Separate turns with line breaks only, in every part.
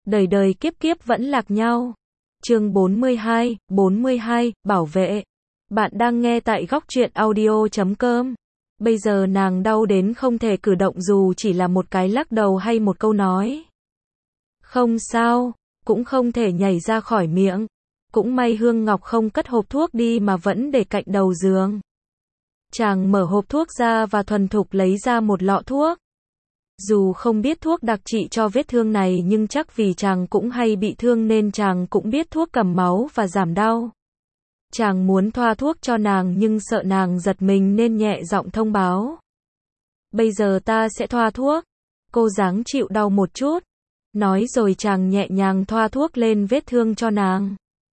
đời đời kiếp kiếp vẫn lạc nhau. Chương 42, bảo vệ. Bạn đang nghe tại góc truyện audio.com. Bây giờ nàng đau đến không thể cử động dù chỉ là một cái lắc đầu hay một câu nói. Không sao, cũng không thể nhảy ra khỏi miệng. Cũng may Hương Ngọc không cất hộp thuốc đi mà vẫn để cạnh đầu giường. Chàng mở hộp thuốc ra và thuần thục lấy ra một lọ thuốc. Dù không biết thuốc đặc trị cho vết thương này nhưng chắc vì chàng cũng hay bị thương nên chàng cũng biết thuốc cầm máu và giảm đau. Chàng muốn thoa thuốc cho nàng nhưng sợ nàng giật mình nên nhẹ giọng thông báo. Bây giờ ta sẽ thoa thuốc. Cô ráng chịu đau một chút. Nói rồi chàng nhẹ nhàng thoa thuốc lên vết thương cho nàng.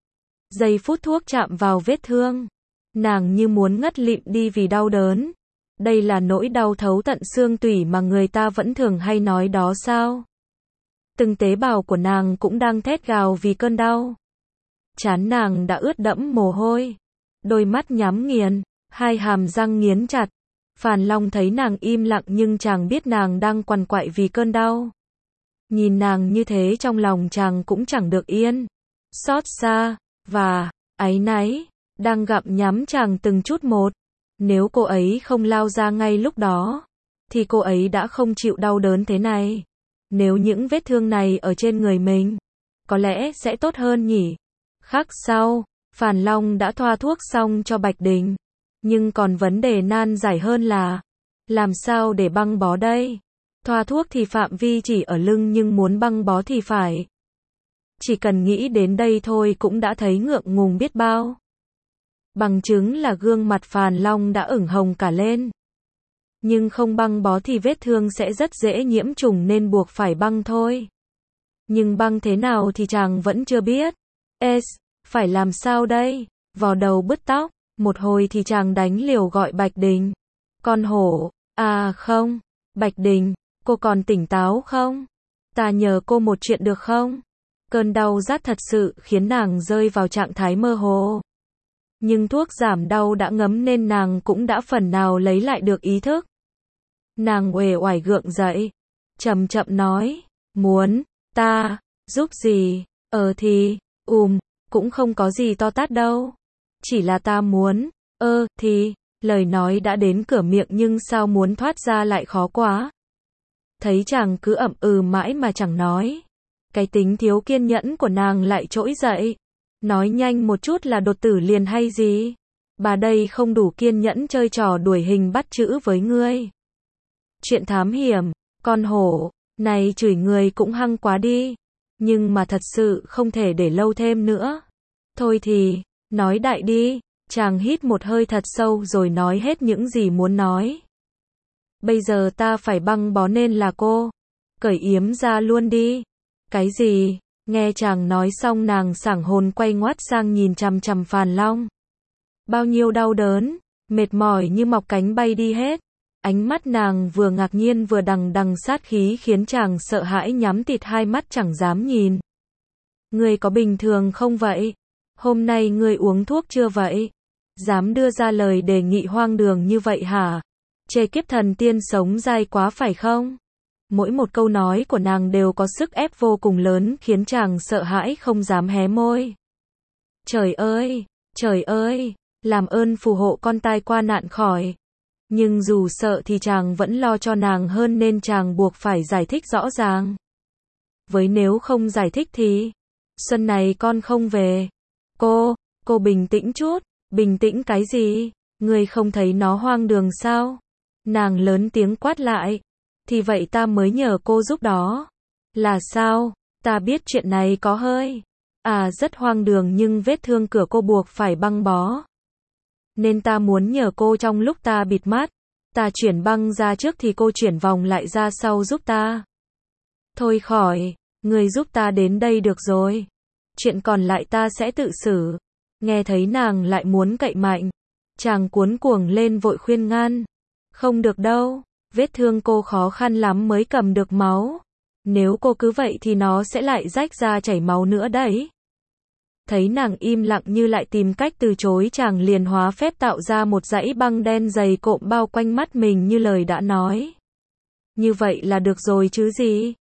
Giây phút thuốc chạm vào vết thương, nàng như muốn ngất lịm đi vì đau đớn. Đây là nỗi đau thấu tận xương tủy mà người ta vẫn thường hay nói đó sao? Từng tế bào của nàng cũng đang thét gào vì cơn đau. Trán nàng đã ướt đẫm mồ hôi. Đôi mắt nhắm nghiền, hai hàm răng nghiến chặt. Phàn Long thấy nàng im lặng nhưng chàng biết nàng đang quằn quại vì cơn đau. Nhìn nàng như thế trong lòng chàng cũng chẳng được yên. Xót xa và áy náy đang gặm nhắm chàng từng chút một. Nếu cô ấy không lao ra ngay lúc đó, thì cô ấy đã không chịu đau đớn thế này. Nếu những vết thương này ở trên người mình, có lẽ sẽ tốt hơn nhỉ. Khắc sau, Phàn Long đã thoa thuốc xong cho Bạch Đình. Nhưng còn vấn đề nan giải hơn là, làm sao để băng bó đây? Thoa thuốc thì phạm vi chỉ ở lưng nhưng muốn băng bó thì phải. Chỉ cần nghĩ đến đây thôi cũng đã thấy ngượng ngùng biết bao. Bằng chứng là gương mặt Phàn Long đã ửng hồng cả lên. Nhưng không băng bó thì vết thương sẽ rất dễ nhiễm trùng nên buộc phải băng thôi. Nhưng băng thế nào thì chàng vẫn chưa biết. Phải làm sao đây? Vò đầu bứt tóc, một hồi thì chàng đánh liều gọi Bạch Đình. Con hổ, không, Bạch Đình, cô còn tỉnh táo không? Ta nhờ cô một chuyện được không? Cơn đau rát thật sự khiến nàng rơi vào trạng thái mơ hồ. Nhưng thuốc giảm đau đã ngấm nên nàng cũng đã phần nào lấy lại được ý thức. Nàng uể oải gượng dậy, chậm chậm nói, muốn, ta, giúp gì, thì, cũng không có gì to tát đâu. Chỉ là ta muốn, thì, lời nói đã đến cửa miệng nhưng sao muốn thoát ra lại khó quá. Thấy chàng cứ ậm mãi mà chẳng nói. Cái tính thiếu kiên nhẫn của nàng lại trỗi dậy. Nói nhanh một chút là đột tử liền hay gì? Bà đây không đủ kiên nhẫn chơi trò đuổi hình bắt chữ với ngươi. Chuyện thám hiểm, con hổ, này chửi người cũng hăng quá đi. Nhưng mà thật sự không thể để lâu thêm nữa. Thôi thì, nói đại đi. Chàng hít một hơi thật sâu rồi nói hết những gì muốn nói. Bây giờ ta phải băng bó nên là cô. Cởi yếm ra luôn đi. Cái gì? Nghe chàng nói xong nàng sảng hồn quay ngoắt sang nhìn chằm chằm Phàn Long. Bao nhiêu đau đớn, mệt mỏi như mọc cánh bay đi hết. Ánh mắt nàng vừa ngạc nhiên vừa đằng đằng sát khí khiến chàng sợ hãi nhắm tịt hai mắt chẳng dám nhìn. Ngươi có bình thường không vậy? Hôm nay ngươi uống thuốc chưa vậy? Dám đưa ra lời đề nghị hoang đường như vậy hả? Chê kiếp thần tiên sống dai quá phải không? Mỗi một câu nói của nàng đều có sức ép vô cùng lớn khiến chàng sợ hãi không dám hé môi. Trời ơi, làm ơn phù hộ con tai qua nạn khỏi. Nhưng dù sợ thì chàng vẫn lo cho nàng hơn nên chàng buộc phải giải thích rõ ràng. Với nếu không giải thích thì, xuân này con không về. Cô bình tĩnh chút, bình tĩnh cái gì? Ngươi không thấy nó hoang đường sao? Nàng lớn tiếng quát lại. Thì vậy ta mới nhờ cô giúp đó. Là sao? Ta biết chuyện này có hơi rất hoang đường nhưng vết thương cửa cô buộc phải băng bó. Nên ta muốn nhờ cô trong lúc ta bịt mắt, ta chuyển băng ra trước thì cô chuyển vòng lại ra sau giúp ta. Thôi khỏi, người giúp ta đến đây được rồi. Chuyện còn lại ta sẽ tự xử. Nghe thấy nàng lại muốn cậy mạnh, chàng cuống cuồng lên vội khuyên ngăn. Không được đâu. Vết thương cô khó khăn lắm mới cầm được máu. Nếu cô cứ vậy thì nó sẽ lại rách ra chảy máu nữa đấy. Thấy nàng im lặng như lại tìm cách từ chối chàng liền hóa phép tạo ra một dãy băng đen dày cộm bao quanh mắt mình như lời đã nói. Như vậy là được rồi chứ gì?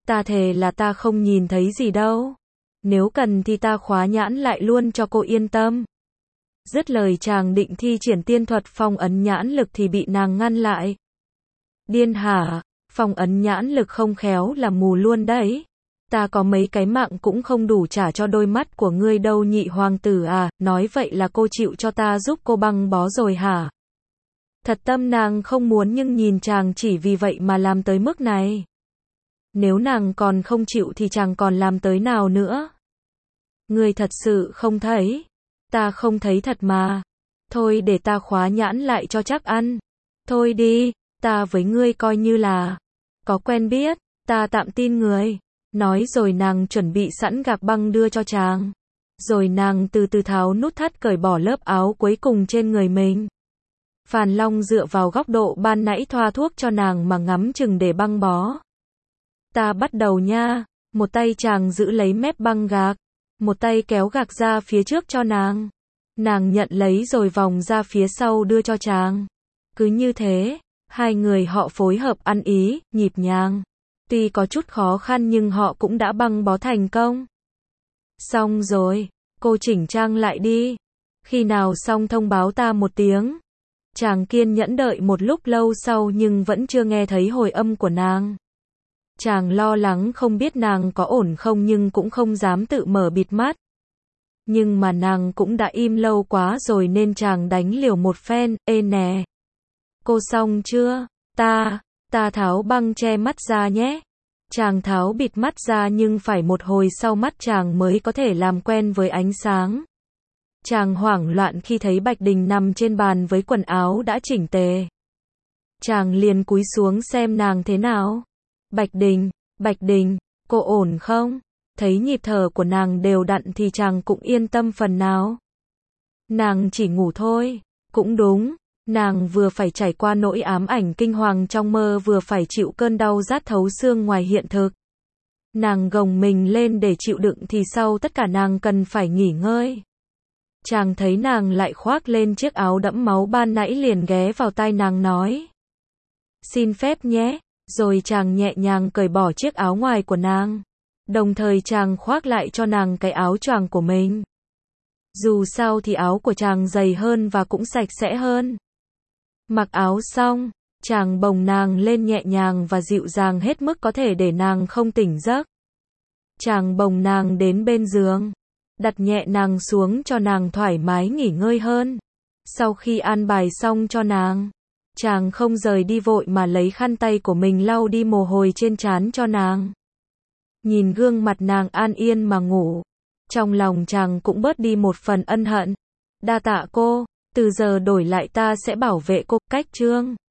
Ta thề là ta không nhìn thấy gì đâu. Nếu cần thì ta khóa nhãn lại luôn cho cô yên tâm. Dứt lời chàng định thi triển tiên thuật phong ấn nhãn lực thì bị nàng ngăn lại. Điên hả? Phong ấn nhãn lực không khéo là mù luôn đấy. Ta có mấy cái mạng cũng không đủ trả cho đôi mắt của ngươi đâu nhị hoàng tử à, nói vậy là cô chịu cho ta giúp cô băng bó rồi hả? Thật tâm nàng không muốn nhưng nhìn chàng chỉ vì vậy mà làm tới mức này. Nếu nàng còn không chịu thì chàng còn làm tới nào nữa? Ngươi thật sự không thấy? Ta không thấy thật mà. Thôi để ta khóa nhãn lại cho chắc ăn. Thôi đi, ta với ngươi coi như là có quen biết, ta tạm tin người. Nói rồi nàng chuẩn bị sẵn gạc băng đưa cho chàng. Rồi nàng từ từ tháo nút thắt cởi bỏ lớp áo cuối cùng trên người mình. Phàn Long dựa vào góc độ ban nãy thoa thuốc cho nàng mà ngắm chừng để băng bó. Ta bắt đầu nha. Một tay chàng giữ lấy mép băng gạc. Một tay kéo gạc ra phía trước cho nàng. Nàng nhận lấy rồi vòng ra phía sau đưa cho chàng. Cứ như thế, hai người họ phối hợp ăn ý, nhịp nhàng. Tuy có chút khó khăn nhưng họ cũng đã băng bó thành công. Xong rồi, cô chỉnh trang lại đi. Khi nào xong thông báo ta một tiếng. Chàng kiên nhẫn đợi một lúc lâu sau nhưng vẫn chưa nghe thấy hồi âm của nàng. Chàng lo lắng không biết nàng có ổn không nhưng cũng không dám tự mở bịt mắt. Nhưng mà nàng cũng đã im lâu quá rồi nên chàng đánh liều một phen, ê nè. Cô xong chưa? Ta tháo băng che mắt ra nhé. Chàng tháo bịt mắt ra nhưng phải một hồi sau mắt chàng mới có thể làm quen với ánh sáng. Chàng hoảng loạn khi thấy Bạch Đình nằm trên bàn với quần áo đã chỉnh tề. Chàng liền cúi xuống xem nàng thế nào. Bạch Đình, cô ổn không? Thấy nhịp thở của nàng đều đặn thì chàng cũng yên tâm phần nào. Nàng chỉ ngủ thôi, cũng đúng. Nàng vừa phải trải qua nỗi ám ảnh kinh hoàng trong mơ vừa phải chịu cơn đau rát thấu xương ngoài hiện thực. Nàng gồng mình lên để chịu đựng thì sau tất cả nàng cần phải nghỉ ngơi. Chàng thấy nàng lại khoác lên chiếc áo đẫm máu ban nãy liền ghé vào tai nàng nói. Xin phép nhé, rồi chàng nhẹ nhàng cởi bỏ chiếc áo ngoài của nàng. Đồng thời chàng khoác lại cho nàng cái áo choàng của mình. Dù sao thì áo của chàng dày hơn và cũng sạch sẽ hơn. Mặc áo xong, chàng bồng nàng lên nhẹ nhàng và dịu dàng hết mức có thể để nàng không tỉnh giấc. Chàng bồng nàng đến bên giường, đặt nhẹ nàng xuống cho nàng thoải mái nghỉ ngơi hơn. Sau khi an bài xong cho nàng, chàng không rời đi vội mà lấy khăn tay của mình lau đi mồ hôi trên trán cho nàng. Nhìn gương mặt nàng an yên mà ngủ, trong lòng chàng cũng bớt đi một phần ân hận. Đa tạ cô, từ giờ đổi lại ta sẽ bảo vệ cô. Cách chương